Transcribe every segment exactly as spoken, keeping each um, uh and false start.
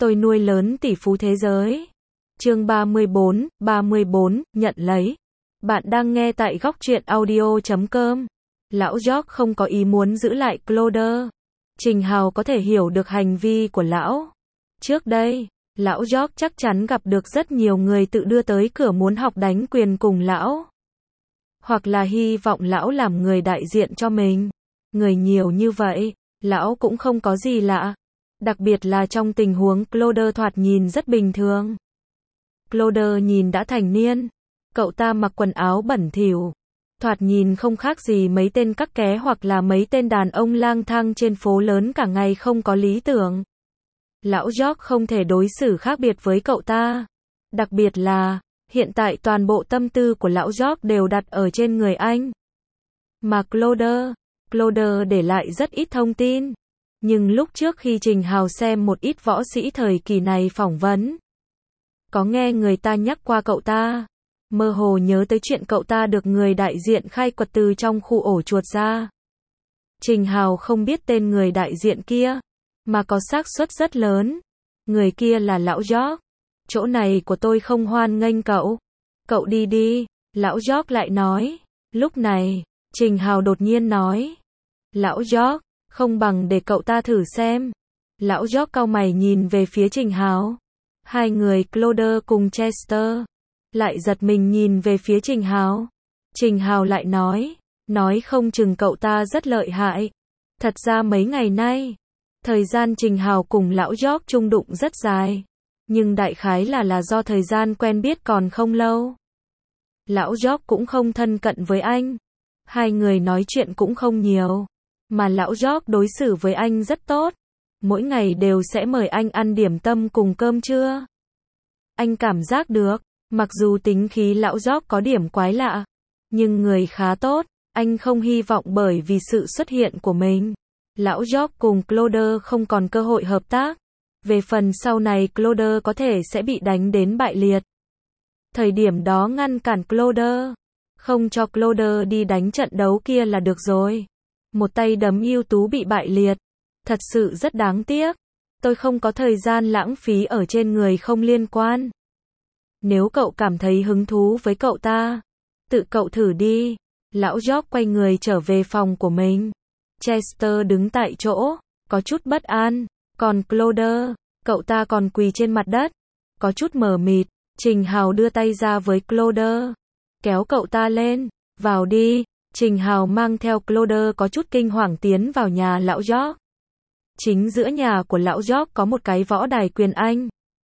Tôi nuôi lớn tỷ phú thế giới. Chương ba mươi bốn, ba mươi bốn, nhận lấy. Bạn đang nghe tại góc truyện audio chấm com. Lão George không có ý muốn giữ lại Cloder. Trình Hào có thể hiểu được hành vi của lão. Trước đây, lão George chắc chắn gặp được rất nhiều người tự đưa tới cửa muốn học đánh quyền cùng lão. Hoặc là hy vọng lão làm người đại diện cho mình. Người nhiều như vậy, lão cũng không có gì lạ. Đặc biệt là trong tình huống Cloder thoạt nhìn rất bình thường. Cloder nhìn đã thành niên. Cậu ta mặc quần áo bẩn thỉu. Thoạt nhìn không khác gì mấy tên cắc ké hoặc là mấy tên đàn ông lang thang trên phố lớn cả ngày không có lý tưởng. Lão George không thể đối xử khác biệt với cậu ta. Đặc biệt là, hiện tại toàn bộ tâm tư của lão George đều đặt ở trên người anh. Mà Cloder, Cloder để lại rất ít thông tin. Nhưng lúc trước khi Trình Hào xem một ít võ sĩ thời kỳ này phỏng vấn, có nghe người ta nhắc qua cậu ta. Mơ hồ nhớ tới chuyện cậu ta được người đại diện khai quật từ trong khu ổ chuột ra. Trình Hào không biết tên người đại diện kia, mà có xác suất rất lớn. Người kia là lão George. Chỗ này của tôi không hoan nghênh cậu. Cậu đi đi, lão George lại nói. Lúc này, Trình Hào đột nhiên nói. Lão George, không bằng để cậu ta thử xem. Lão George cau mày nhìn về phía Trình Hào. Hai người Cloder cùng Chester lại giật mình nhìn về phía Trình Hào. Trình Hào lại nói, nói không chừng cậu ta rất lợi hại. Thật ra mấy ngày nay, thời gian Trình Hào cùng lão George chung đụng rất dài. Nhưng đại khái là là do thời gian quen biết còn không lâu. Lão George cũng không thân cận với anh. Hai người nói chuyện cũng không nhiều. Mà lão George đối xử với anh rất tốt. Mỗi ngày đều sẽ mời anh ăn điểm tâm cùng cơm trưa. Anh cảm giác được, mặc dù tính khí lão George có điểm quái lạ, nhưng người khá tốt. Anh không hy vọng bởi vì sự xuất hiện của mình, lão George cùng Cloder không còn cơ hội hợp tác. Về phần sau này Cloder có thể sẽ bị đánh đến bại liệt. Thời điểm đó ngăn cản Cloder, không cho Cloder đi đánh trận đấu kia là được rồi. Một tay đấm ưu tú bị bại liệt. Thật sự rất đáng tiếc. Tôi không có thời gian lãng phí ở trên người không liên quan. Nếu cậu cảm thấy hứng thú với cậu ta, tự cậu thử đi. Lão George quay người trở về phòng của mình. Chester đứng tại chỗ, có chút bất an. Còn Cloder, cậu ta còn quỳ trên mặt đất, có chút mờ mịt. Trình Hào đưa tay ra với Cloder, kéo cậu ta lên, vào đi. Trình Hào mang theo Cloder có chút kinh hoàng tiến vào nhà lão George. Chính giữa nhà của lão George có một cái võ đài quyền Anh.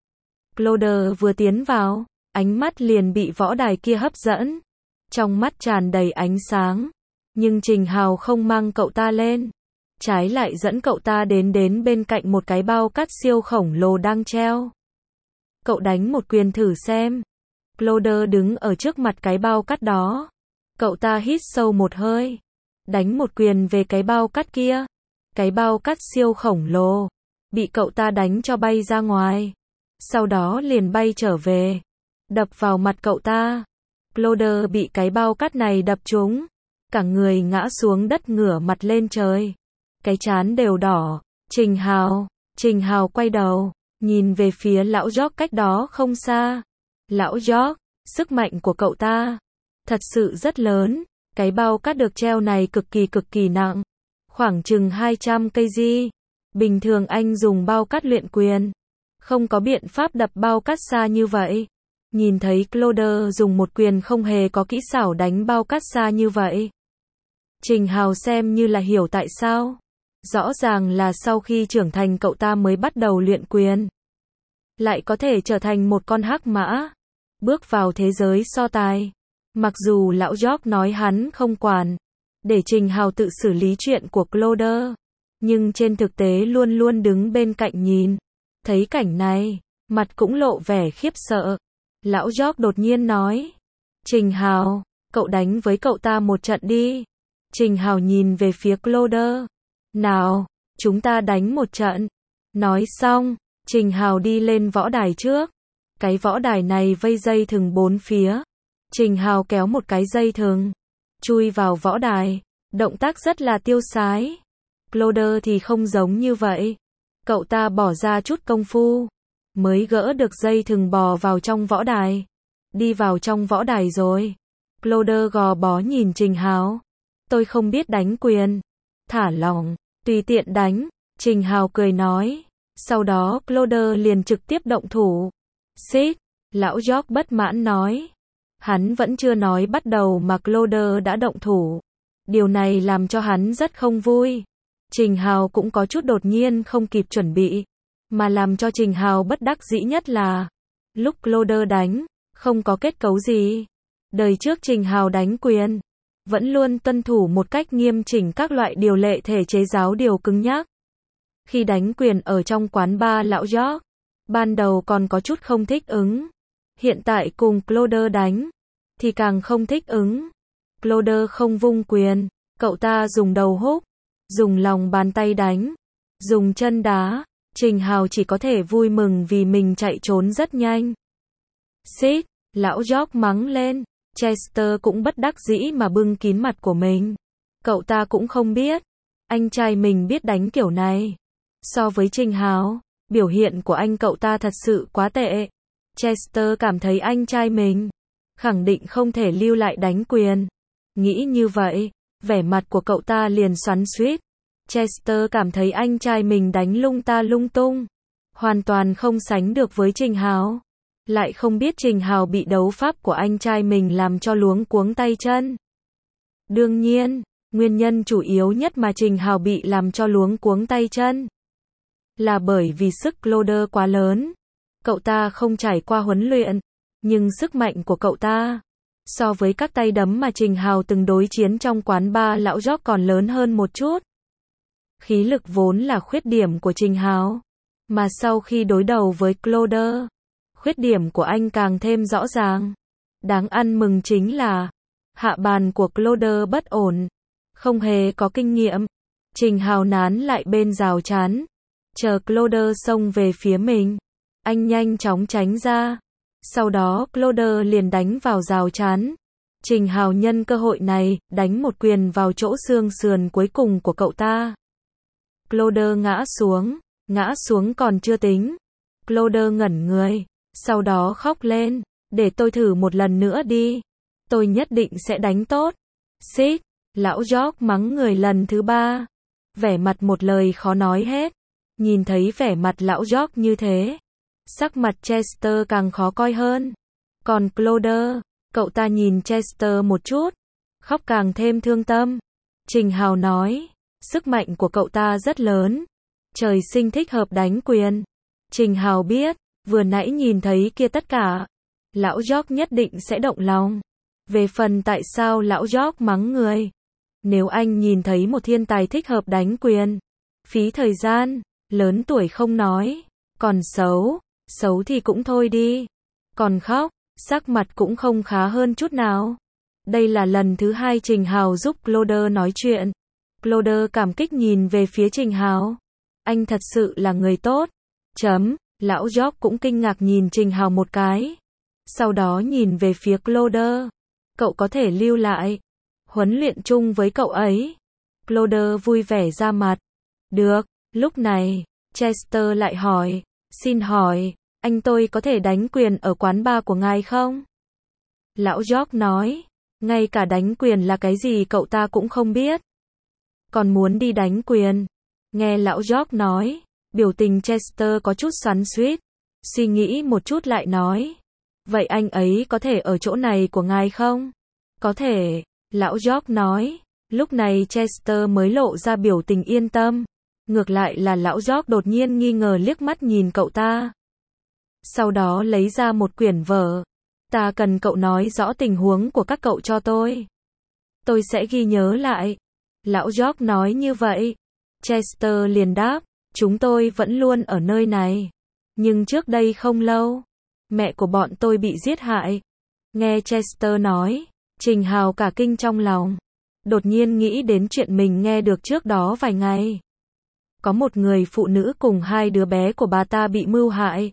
Cloder vừa tiến vào, ánh mắt liền bị võ đài kia hấp dẫn. Trong mắt tràn đầy ánh sáng. Nhưng Trình Hào không mang cậu ta lên. Trái lại dẫn cậu ta đến đến bên cạnh một cái bao cát siêu khổng lồ đang treo. Cậu đánh một quyền thử xem. Cloder đứng ở trước mặt cái bao cát đó. Cậu ta hít sâu một hơi. Đánh một quyền về cái bao cát kia. Cái bao cát siêu khổng lồ bị cậu ta đánh cho bay ra ngoài. Sau đó liền bay trở về. Đập vào mặt cậu ta. Cloder bị cái bao cát này đập trúng. Cả người ngã xuống đất ngửa mặt lên trời. Cái trán đều đỏ. Trình Hào. Trình Hào quay đầu. Nhìn về phía lão George cách đó không xa. Lão George, sức mạnh của cậu ta thật sự rất lớn. Cái bao cát được treo này cực kỳ cực kỳ nặng. Khoảng chừng hai trăm ki lô gam. Bình thường anh dùng bao cát luyện quyền. Không có biện pháp đập bao cát xa như vậy. Nhìn thấy Cloder dùng một quyền không hề có kỹ xảo đánh bao cát xa như vậy. Trình Hào xem như là hiểu tại sao. Rõ ràng là sau khi trưởng thành cậu ta mới bắt đầu luyện quyền. Lại có thể trở thành một con hắc mã. Bước vào thế giới so tài. Mặc dù lão George nói hắn không quản. Để Trình Hào tự xử lý chuyện của Cloder. Nhưng trên thực tế luôn luôn đứng bên cạnh nhìn. Thấy cảnh này, mặt cũng lộ vẻ khiếp sợ. Lão George đột nhiên nói. Trình Hào, cậu đánh với cậu ta một trận đi. Trình Hào nhìn về phía Cloder. Nào, chúng ta đánh một trận. Nói xong, Trình Hào đi lên võ đài trước. Cái võ đài này vây dây thừng bốn phía. Trình Hào kéo một cái dây thừng. Chui vào võ đài. Động tác rất là tiêu sái. Cloder thì không giống như vậy. Cậu ta bỏ ra chút công phu. mới gỡ được dây thừng bò vào trong võ đài. Đi vào trong võ đài rồi. Cloder gò bó nhìn Trình Hào. Tôi không biết đánh quyền. Thả lỏng, tùy tiện đánh. Trình Hào cười nói. Sau đó Cloder liền trực tiếp động thủ. Xít, lão George bất mãn nói. Hắn vẫn chưa nói bắt đầu mà Cloder đã động thủ. Điều này làm cho hắn rất không vui. Trình Hào cũng có chút đột nhiên không kịp chuẩn bị. Mà làm cho Trình Hào bất đắc dĩ nhất là lúc Cloder đánh, không có kết cấu gì. Đời trước Trình Hào đánh quyền, vẫn luôn tuân thủ một cách nghiêm chỉnh các loại điều lệ thể chế giáo điều cứng nhắc. Khi đánh quyền ở trong quán bar lão George, ban đầu còn có chút không thích ứng. Hiện tại cùng Cloder đánh, thì càng không thích ứng. Cloder không vung quyền, cậu ta dùng đầu húc, dùng lòng bàn tay đánh, dùng chân đá. Trình Hào chỉ có thể vui mừng vì mình chạy trốn rất nhanh. Xít, lão George mắng lên. Chester cũng bất đắc dĩ mà bưng kín mặt của mình. Cậu ta cũng không biết, anh trai mình biết đánh kiểu này. So với Trình Hào, biểu hiện của anh cậu ta thật sự quá tệ. Chester cảm thấy anh trai mình khẳng định không thể lưu lại đánh quyền. Nghĩ như vậy, vẻ mặt của cậu ta liền xoắn xuýt. Chester cảm thấy anh trai mình đánh lung ta lung tung, hoàn toàn không sánh được với Trình Hào. Lại không biết Trình Hào bị đấu pháp của anh trai mình làm cho luống cuống tay chân. Đương nhiên, nguyên nhân chủ yếu nhất mà Trình Hào bị làm cho luống cuống tay chân là bởi vì sức Cloder quá lớn. Cậu ta không trải qua huấn luyện, nhưng sức mạnh của cậu ta so với các tay đấm mà Trình Hào từng đối chiến trong quán bar lão George còn lớn hơn một chút. Khí lực vốn là khuyết điểm của Trình Hào, mà sau khi đối đầu với Cloder, khuyết điểm của anh càng thêm rõ ràng. Đáng ăn mừng chính là hạ bàn của Cloder bất ổn, không hề có kinh nghiệm. Trình Hào nán lại bên rào chắn, chờ Cloder xông về phía mình. Anh nhanh chóng tránh ra. Sau đó Cloder liền đánh vào rào chắn. Trình Hào nhân cơ hội này, đánh một quyền vào chỗ xương sườn cuối cùng của cậu ta. Cloder ngã xuống, ngã xuống còn chưa tính. Cloder ngẩn người, sau đó khóc lên. Để tôi thử một lần nữa đi. Tôi nhất định sẽ đánh tốt. Xít, lão George mắng người lần thứ ba. Vẻ mặt một lời khó nói hết. Nhìn thấy vẻ mặt lão George như thế, sắc mặt Chester càng khó coi hơn. Còn Cloder, cậu ta nhìn Chester một chút, khóc càng thêm thương tâm. Trình Hào nói, sức mạnh của cậu ta rất lớn, trời sinh thích hợp đánh quyền. Trình Hào biết, vừa nãy nhìn thấy kia tất cả, lão George nhất định sẽ động lòng. Về phần tại sao lão George mắng người, nếu anh nhìn thấy một thiên tài thích hợp đánh quyền, phí thời gian, lớn tuổi không nói, còn xấu, xấu thì cũng thôi đi, còn khóc, sắc mặt cũng không khá hơn chút nào. Đây là lần thứ hai Trình Hào giúp Cloder nói chuyện. Cloder cảm kích nhìn về phía Trình Hào. Anh thật sự là người tốt. Chấm, lão George cũng kinh ngạc nhìn Trình Hào một cái. Sau đó nhìn về phía Cloder. Cậu có thể lưu lại, huấn luyện chung với cậu ấy. Cloder vui vẻ ra mặt. Được, lúc này, Chester lại hỏi. Xin hỏi, anh tôi có thể đánh quyền ở quán bar của ngài không? Lão George nói, ngay cả đánh quyền là cái gì cậu ta cũng không biết. Còn muốn đi đánh quyền. Nghe lão George nói, biểu tình Chester có chút xoắn xuýt. Suy nghĩ một chút lại nói. Vậy anh ấy có thể ở chỗ này của ngài không? Có thể, lão George nói. Lúc này Chester mới lộ ra biểu tình yên tâm. Ngược lại là lão George đột nhiên nghi ngờ liếc mắt nhìn cậu ta. Sau đó lấy ra một quyển vở. Ta cần cậu nói rõ tình huống của các cậu cho tôi. Tôi sẽ ghi nhớ lại. Lão George nói như vậy. Chester liền đáp, chúng tôi vẫn luôn ở nơi này. Nhưng trước đây không lâu, mẹ của bọn tôi bị giết hại. Nghe Chester nói, Trình Hào cả kinh trong lòng. Đột nhiên nghĩ đến chuyện mình nghe được trước đó vài ngày. Có một người phụ nữ cùng hai đứa bé của bà ta bị mưu hại.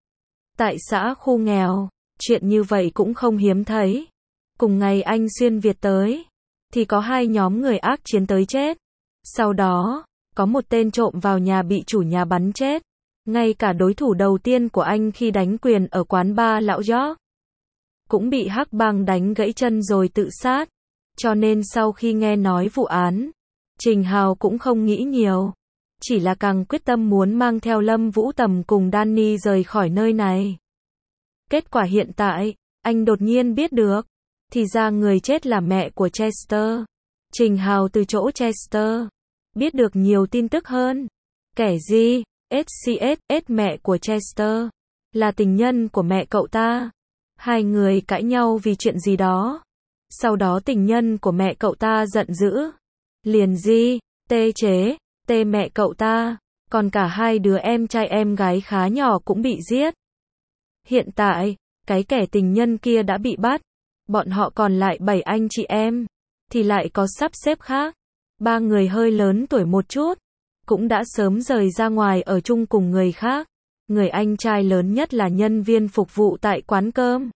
Tại xã khu nghèo, chuyện như vậy cũng không hiếm thấy. Cùng ngày anh xuyên Việt tới, thì có hai nhóm người ác chiến tới chết. Sau đó, có một tên trộm vào nhà bị chủ nhà bắn chết. Ngay cả đối thủ đầu tiên của anh khi đánh quyền ở quán bar lão George cũng bị hắc bang đánh gãy chân rồi tự sát. Cho nên sau khi nghe nói vụ án, Trình Hào cũng không nghĩ nhiều. Chỉ là càng quyết tâm muốn mang theo Lâm Vũ Tầm cùng Danny rời khỏi nơi này. Kết quả hiện tại, anh đột nhiên biết được. Thì ra người chết là mẹ của Chester. Trình Hào từ chỗ Chester biết được nhiều tin tức hơn. Kẻ gì? ét xê ét ét mẹ của Chester là tình nhân của mẹ cậu ta. Hai người cãi nhau vì chuyện gì đó. Sau đó tình nhân của mẹ cậu ta giận dữ. Liền gì? Tê chế, tê mẹ cậu ta. Còn cả hai đứa em trai em gái khá nhỏ cũng bị giết. Hiện tại, cái kẻ tình nhân kia đã bị bắt. Bọn họ còn lại bảy anh chị em. Thì lại có sắp xếp khác. Ba người hơi lớn tuổi một chút. Cũng đã sớm rời ra ngoài ở chung cùng người khác. Người anh trai lớn nhất là nhân viên phục vụ tại quán cơm.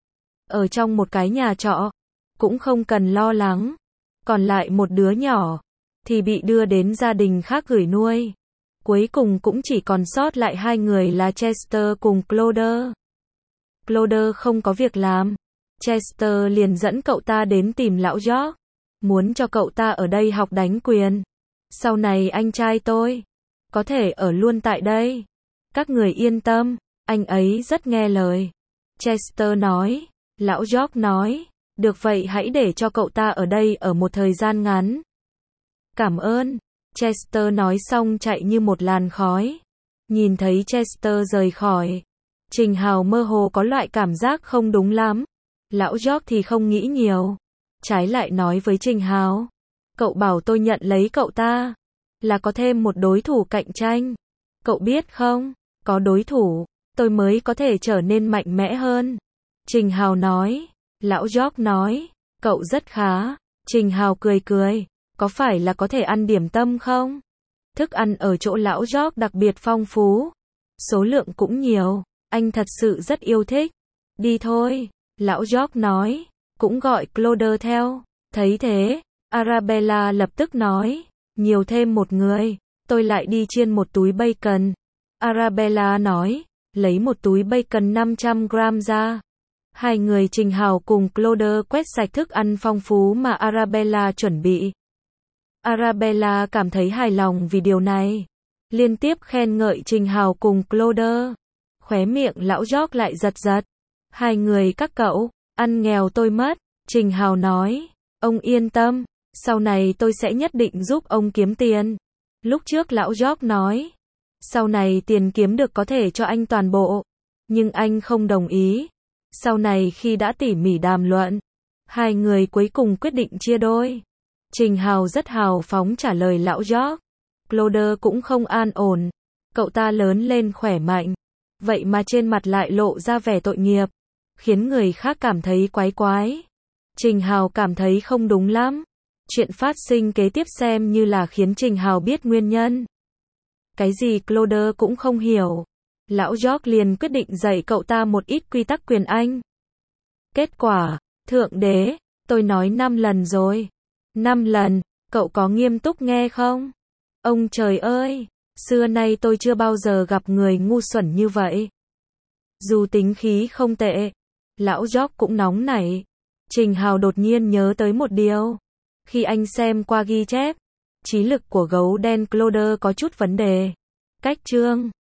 Ở trong một cái nhà trọ. Cũng không cần lo lắng. Còn lại một đứa nhỏ. Thì bị đưa đến gia đình khác gửi nuôi. Cuối cùng cũng chỉ còn sót lại hai người là Chester cùng Cloder. Cloder không có việc làm. Chester liền dẫn cậu ta đến tìm lão George. Muốn cho cậu ta ở đây học đánh quyền. Sau này anh trai tôi có thể ở luôn tại đây. Các người yên tâm, anh ấy rất nghe lời. Chester nói. Lão George nói. Được vậy hãy để cho cậu ta ở đây ở một thời gian ngắn. Cảm ơn. Chester nói xong chạy như một làn khói. Nhìn thấy Chester rời khỏi, Trình Hào mơ hồ có loại cảm giác không đúng lắm. Lão George thì không nghĩ nhiều. Trái lại nói với Trình Hào. Cậu bảo tôi nhận lấy cậu ta. Là có thêm một đối thủ cạnh tranh. Cậu biết không, có đối thủ, tôi mới có thể trở nên mạnh mẽ hơn. Trình Hào nói. Lão George nói. Cậu rất khá. Trình Hào cười cười. Có phải là có thể ăn điểm tâm không? Thức ăn ở chỗ lão George đặc biệt phong phú. Số lượng cũng nhiều. Anh thật sự rất yêu thích. Đi thôi. Lão George nói. Cũng gọi Cloder theo. Thấy thế, Arabella lập tức nói. Nhiều thêm một người. Tôi lại đi chiên một túi bacon. Arabella nói. Lấy một túi bacon năm trăm gram ra. Hai người Trình Hào cùng Cloder quét sạch thức ăn phong phú mà Arabella chuẩn bị. Arabella cảm thấy hài lòng vì điều này. Liên tiếp khen ngợi Trình Hào cùng Cloder. Khóe miệng lão George lại giật giật. Hai người các cậu, ăn nghèo tôi mất. Trình Hào nói. Ông yên tâm, sau này tôi sẽ nhất định giúp ông kiếm tiền. Lúc trước lão George nói. Sau này tiền kiếm được có thể cho anh toàn bộ. Nhưng anh không đồng ý. Sau này khi đã tỉ mỉ đàm luận, hai người cuối cùng quyết định chia đôi. Trình Hào rất hào phóng trả lời lão George. Cloder cũng không an ổn. Cậu ta lớn lên khỏe mạnh. Vậy mà trên mặt lại lộ ra vẻ tội nghiệp. Khiến người khác cảm thấy quái quái. Trình Hào cảm thấy không đúng lắm. Chuyện phát sinh kế tiếp xem như là khiến Trình Hào biết nguyên nhân. Cái gì Cloder cũng không hiểu. Lão George liền quyết định dạy cậu ta một ít quy tắc quyền Anh. Kết quả, thượng đế, tôi nói năm lần rồi. Năm lần, cậu có nghiêm túc nghe không? Ông trời ơi, xưa nay tôi chưa bao giờ gặp người ngu xuẩn như vậy. Dù tính khí không tệ, lão George cũng nóng nảy. Trình Hào đột nhiên nhớ tới một điều. Khi anh xem qua ghi chép, trí lực của gấu đen Cloder có chút vấn đề. Cách chương